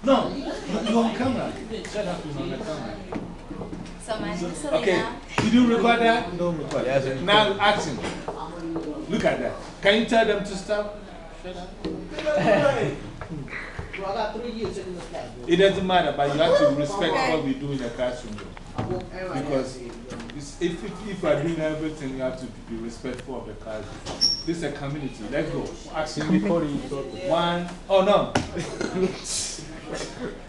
No, you're on camera. Shut up, you're on the camera. So my name is Selena. Okay, did you record that? Don't record. Yes, now action. Look at that. Can you tell them to stop? Shut up. I got 3 years in this class. It doesn't matter, but you have to respect what we do in the classroom. Because if you are doing everything, you have to be respectful of the classroom. This is a community. Let's go. Action. 1. Oh, no.